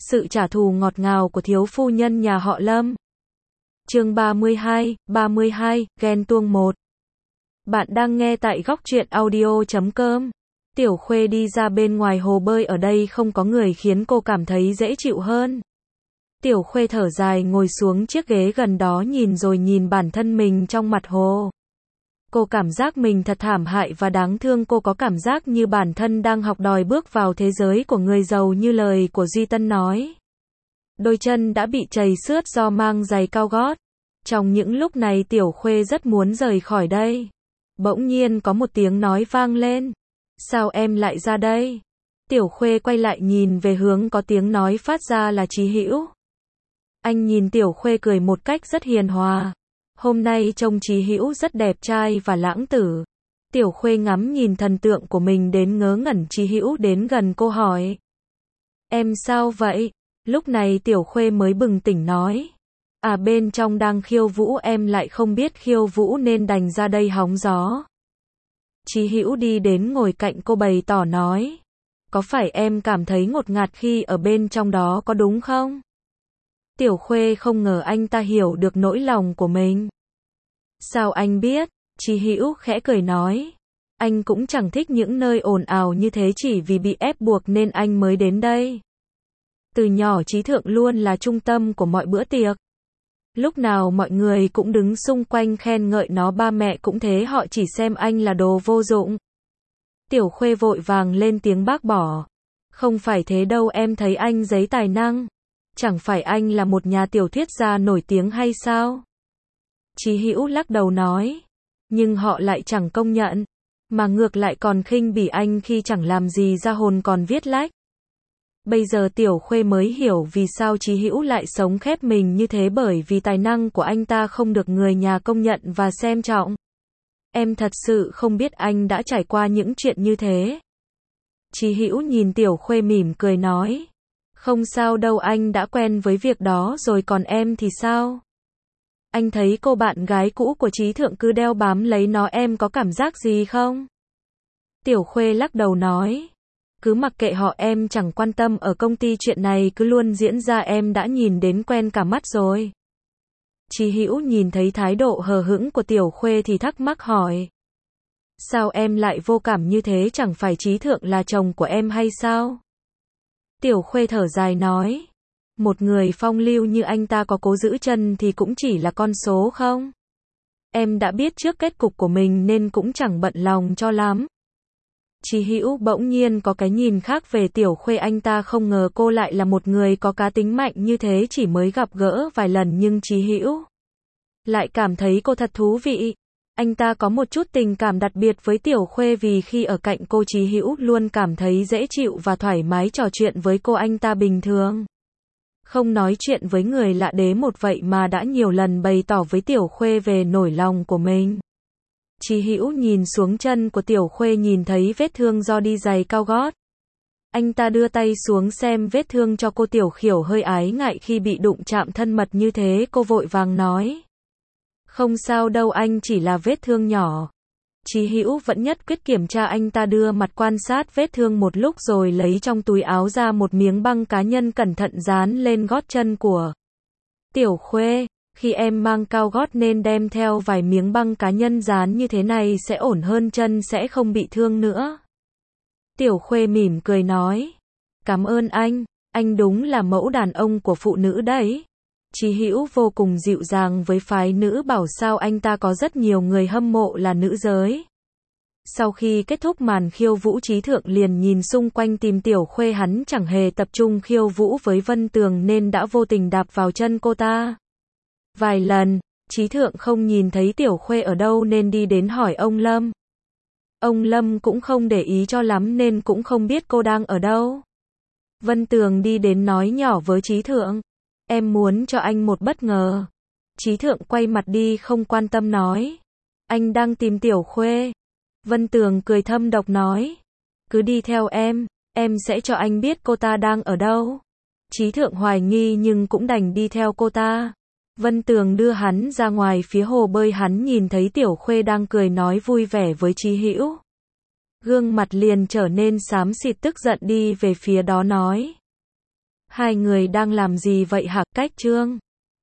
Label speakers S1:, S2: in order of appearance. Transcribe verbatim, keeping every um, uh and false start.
S1: sự trả thù ngọt ngào của thiếu phu nhân nhà họ Lâm. Chương ba mươi hai, ba mươi hai, ghen tuông một. Bạn đang nghe tại góc truyện audio chấm com. Tiểu Khuê đi ra bên ngoài hồ bơi, ở đây không có người khiến cô cảm thấy dễ chịu hơn. Tiểu Khuê thở dài ngồi xuống chiếc ghế gần đó, nhìn rồi nhìn bản thân mình trong mặt hồ. Cô cảm giác mình thật thảm hại và đáng thương, cô có cảm giác như bản thân đang học đòi bước vào thế giới của người giàu như lời của Duy Tân nói. Đôi chân đã bị trầy xước do mang giày cao gót. Trong những lúc này Tiểu Khuê rất muốn rời khỏi đây. Bỗng nhiên có một tiếng nói vang lên. Sao em lại ra đây? Tiểu Khuê quay lại nhìn về hướng có tiếng nói phát ra là Chí Hữu. Anh nhìn Tiểu Khuê cười một cách rất hiền hòa. Hôm nay trông Chí Hữu rất đẹp trai và lãng tử. Tiểu Khuê ngắm nhìn thần tượng của mình đến ngớ ngẩn. Chí Hữu đến gần cô hỏi. Em sao vậy? Lúc này Tiểu Khuê mới bừng tỉnh nói. À, bên trong đang khiêu vũ, em lại không biết khiêu vũ nên đành ra đây hóng gió. Chí Hữu đi đến ngồi cạnh cô bày tỏ nói. Có phải em cảm thấy ngột ngạt khi ở bên trong đó có đúng không? Tiểu Khuê không ngờ anh ta hiểu được nỗi lòng của mình. Sao anh biết? Chí Hữu khẽ cười nói. Anh cũng chẳng thích những nơi ồn ào như thế, chỉ vì bị ép buộc nên anh mới đến đây. Từ nhỏ Chí Thượng luôn là trung tâm của mọi bữa tiệc. Lúc nào mọi người cũng đứng xung quanh khen ngợi nó, ba mẹ cũng thế, họ chỉ xem anh là đồ vô dụng. Tiểu Khuê vội vàng lên tiếng bác bỏ. Không phải thế đâu, em thấy anh giấy tài năng. Chẳng phải anh là một nhà tiểu thuyết gia nổi tiếng hay sao? Chí Hữu lắc đầu nói. Nhưng họ lại chẳng công nhận. Mà ngược lại còn khinh bỉ anh khi chẳng làm gì ra hồn còn viết lách. Bây giờ Tiểu Khuê mới hiểu vì sao Chí Hữu lại sống khép mình như thế, bởi vì tài năng của anh ta không được người nhà công nhận và xem trọng. Em thật sự không biết anh đã trải qua những chuyện như thế. Chí Hữu nhìn Tiểu Khuê mỉm cười nói. Không sao đâu, anh đã quen với việc đó rồi, còn em thì sao? Anh thấy cô bạn gái cũ của Chí Thượng cứ đeo bám lấy nó, em có cảm giác gì không? Tiểu Khuê lắc đầu nói. Cứ mặc kệ họ, em chẳng quan tâm, ở công ty chuyện này cứ luôn diễn ra, em đã nhìn đến quen cả mắt rồi. Chí Hữu nhìn thấy thái độ hờ hững của Tiểu Khuê thì thắc mắc hỏi. Sao em lại vô cảm như thế, chẳng phải Chí Thượng là chồng của em hay sao? Tiểu Khuê thở dài nói. Một người phong lưu như anh ta có cố giữ chân thì cũng chỉ là con số không? Em đã biết trước kết cục của mình nên cũng chẳng bận lòng cho lắm. Chí Hữu bỗng nhiên có cái nhìn khác về Tiểu Khuê, anh ta không ngờ cô lại là một người có cá tính mạnh như thế, chỉ mới gặp gỡ vài lần nhưng Chí Hữu lại cảm thấy cô thật thú vị. Anh ta có một chút tình cảm đặc biệt với Tiểu Khuê vì khi ở cạnh cô, Chí Hữu luôn cảm thấy dễ chịu và thoải mái trò chuyện với cô. Anh ta bình thường không nói chuyện với người lạ đến một vậy mà đã nhiều lần bày tỏ với Tiểu Khuê về nỗi lòng của mình. Chí Hữu nhìn xuống chân của Tiểu Khuê, nhìn thấy vết thương do đi giày cao gót. Anh ta đưa tay xuống xem vết thương cho cô. Tiểu Khiểu hơi ái ngại khi bị đụng chạm thân mật như thế, cô vội vàng nói. Không sao đâu anh, chỉ là vết thương nhỏ. Chí Hữu vẫn nhất quyết kiểm tra, anh ta đưa mặt quan sát vết thương một lúc rồi lấy trong túi áo ra một miếng băng cá nhân, cẩn thận dán lên gót chân của Tiểu Khuê. Khi em mang cao gót nên đem theo vài miếng băng cá nhân dán như thế này sẽ ổn hơn, chân sẽ không bị thương nữa. Tiểu Khuê mỉm cười nói. Cảm ơn anh, anh đúng là mẫu đàn ông của phụ nữ đấy. Chí Hữu vô cùng dịu dàng với phái nữ, bảo sao anh ta có rất nhiều người hâm mộ là nữ giới. Sau khi kết thúc màn khiêu vũ, Chí Thượng liền nhìn xung quanh tìm Tiểu Khuê, hắn chẳng hề tập trung khiêu vũ với Vân Tường nên đã vô tình đạp vào chân cô ta. Vài lần, Chí Thượng không nhìn thấy Tiểu Khuê ở đâu nên đi đến hỏi ông Lâm. Ông Lâm cũng không để ý cho lắm nên cũng không biết cô đang ở đâu. Vân Tường đi đến nói nhỏ với Chí Thượng. Em muốn cho anh một bất ngờ. Chí Thượng quay mặt đi không quan tâm nói. Anh đang tìm Tiểu Khuê. Vân Tường cười thâm độc nói. Cứ đi theo em, em sẽ cho anh biết cô ta đang ở đâu. Chí Thượng hoài nghi nhưng cũng đành đi theo cô ta. Vân Tường đưa hắn ra ngoài phía hồ bơi, hắn nhìn thấy Tiểu Khuê đang cười nói vui vẻ với Chí Hữu. Gương mặt liền trở nên xám xịt, tức giận đi về phía đó nói. Hai người đang làm gì vậy hả, Cách Trương?